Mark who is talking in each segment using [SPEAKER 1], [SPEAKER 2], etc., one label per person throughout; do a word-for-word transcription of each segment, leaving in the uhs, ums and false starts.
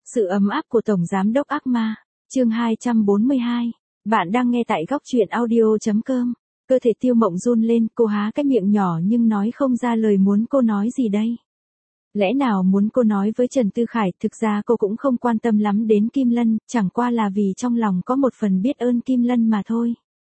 [SPEAKER 1] Sự ấm áp của Tổng Giám đốc ác ma, chương hai trăm bốn mươi hai. Bạn đang nghe tại góc truyện audio chấm com. Cơ thể Tiêu Mộng run lên, cô há cái miệng nhỏ nhưng nói không ra lời muốn cô nói gì đây. Lẽ nào muốn cô nói với Trần Tư Khải, thực ra cô cũng không quan tâm lắm đến Kim Lân, chẳng qua là vì trong lòng có một phần biết ơn Kim Lân mà thôi.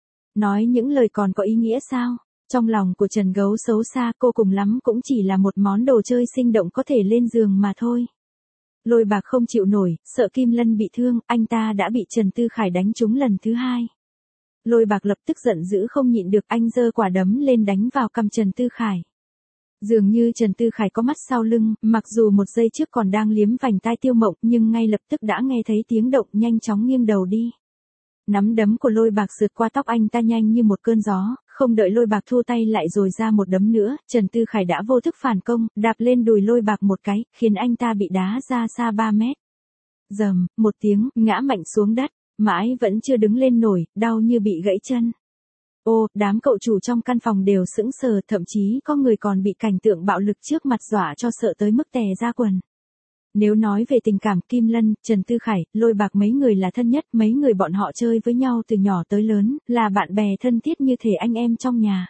[SPEAKER 1] Nói những lời còn có ý nghĩa sao? Trong lòng của Trần Gấu xấu xa, cô cùng lắm cũng chỉ là một món đồ chơi sinh động có thể lên giường mà thôi. Lôi Bạc không chịu nổi, sợ Kim Lân bị thương, anh ta đã bị Trần Tư Khải đánh trúng lần thứ hai. Lôi Bạc lập tức giận dữ không nhịn được, anh giơ quả đấm lên đánh vào cằm Trần Tư Khải. Dường như Trần Tư Khải có mắt sau lưng, mặc dù một giây trước còn đang liếm vành tai Tiêu Mộng nhưng ngay lập tức đã nghe thấy tiếng động, nhanh chóng nghiêng đầu đi. Nắm đấm của Lôi Bạc sượt qua tóc anh ta nhanh như một cơn gió, không đợi Lôi Bạc thua tay lại rồi ra một đấm nữa, Trần Tư Khải đã vô thức phản công, đạp lên đùi Lôi Bạc một cái, khiến anh ta bị đá ra xa ba mét. Rầm, một tiếng, ngã mạnh xuống đất, mãi vẫn chưa đứng lên nổi, đau như bị gãy chân. Ô, đám cậu chủ trong căn phòng đều sững sờ, thậm chí có người còn bị cảnh tượng bạo lực trước mặt dọa cho sợ tới mức tè ra quần. Nếu nói về tình cảm, Kim Lân, Trần Tư Khải, Lôi Bạc mấy người là thân nhất, mấy người bọn họ chơi với nhau từ nhỏ tới lớn, là bạn bè thân thiết như thể anh em trong nhà.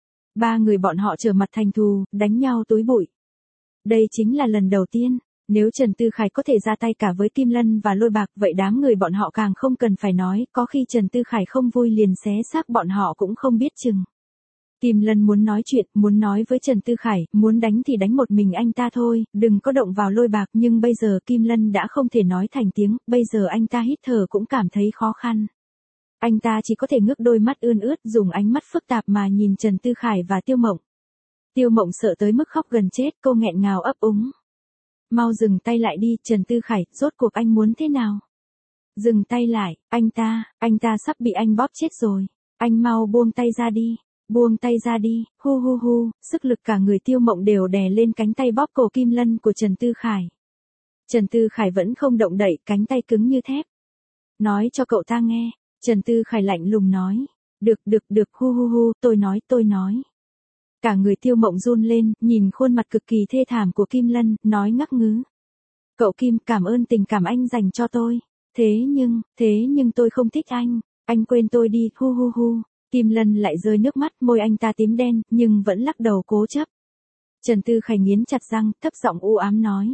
[SPEAKER 1] Ba người bọn họ trở mặt thành thù, đánh nhau túi bụi. Đây chính là lần đầu tiên, nếu Trần Tư Khải có thể ra tay cả với Kim Lân và Lôi Bạc, vậy đám người bọn họ càng không cần phải nói, có khi Trần Tư Khải không vui liền xé xác bọn họ cũng không biết chừng. Kim Lân muốn nói chuyện, muốn nói với Trần Tư Khải, muốn đánh thì đánh một mình anh ta thôi, đừng có động vào Lôi Bạc, nhưng bây giờ Kim Lân đã không thể nói thành tiếng, bây giờ anh ta hít thở cũng cảm thấy khó khăn. Anh ta chỉ có thể ngước đôi mắt ươn ướt, dùng ánh mắt phức tạp mà nhìn Trần Tư Khải và Tiêu Mộng. Tiêu Mộng sợ tới mức khóc gần chết, cô nghẹn ngào ấp úng. Mau dừng tay lại đi, Trần Tư Khải, rốt cuộc anh muốn thế nào? Dừng tay lại, anh ta, anh ta sắp bị anh bóp chết rồi, anh mau buông tay ra đi. Buông tay ra đi, hu hu hu, sức lực cả người Tiêu Mộng đều đè lên cánh tay bóp cổ Kim Lân của Trần Tư Khải. Trần Tư Khải vẫn không động đậy, cánh tay cứng như thép. Nói cho cậu ta nghe, Trần Tư Khải lạnh lùng nói. Được được được, hu hu hu, tôi nói tôi nói. Cả người Tiêu Mộng run lên, nhìn khuôn mặt cực kỳ thê thảm của Kim Lân, nói ngắc ngứ. Cậu Kim, cảm ơn tình cảm anh dành cho tôi. Thế nhưng, thế nhưng tôi không thích anh, anh quên tôi đi, hu hu hu. Kim Lân lại rơi nước mắt, môi anh ta tím đen, nhưng vẫn lắc đầu cố chấp. Trần Tư Khải nghiến chặt răng, thấp giọng u ám nói.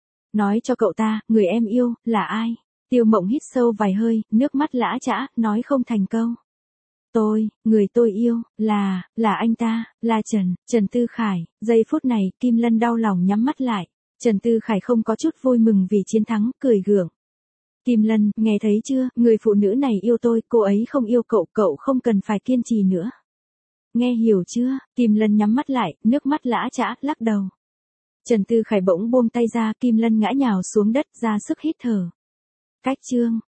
[SPEAKER 1] Nói cho cậu ta, người em yêu, là ai? Tiêu Mộng hít sâu vài hơi, nước mắt lã chã, nói không thành câu. Tôi, người tôi yêu, là, là anh ta, là Trần, Trần Tư Khải. Giây phút này, Kim Lân đau lòng nhắm mắt lại. Trần Tư Khải không có chút vui mừng vì chiến thắng, cười gượng. Kim Lân, nghe thấy chưa, người phụ nữ này yêu tôi, cô ấy không yêu cậu, cậu không cần phải kiên trì nữa. Nghe hiểu chưa? Kim Lân nhắm mắt lại, nước mắt lã chã, lắc đầu. Trần Tư Khải bỗng buông tay ra, Kim Lân ngã nhào xuống đất, ra sức hít thở. Cách chương.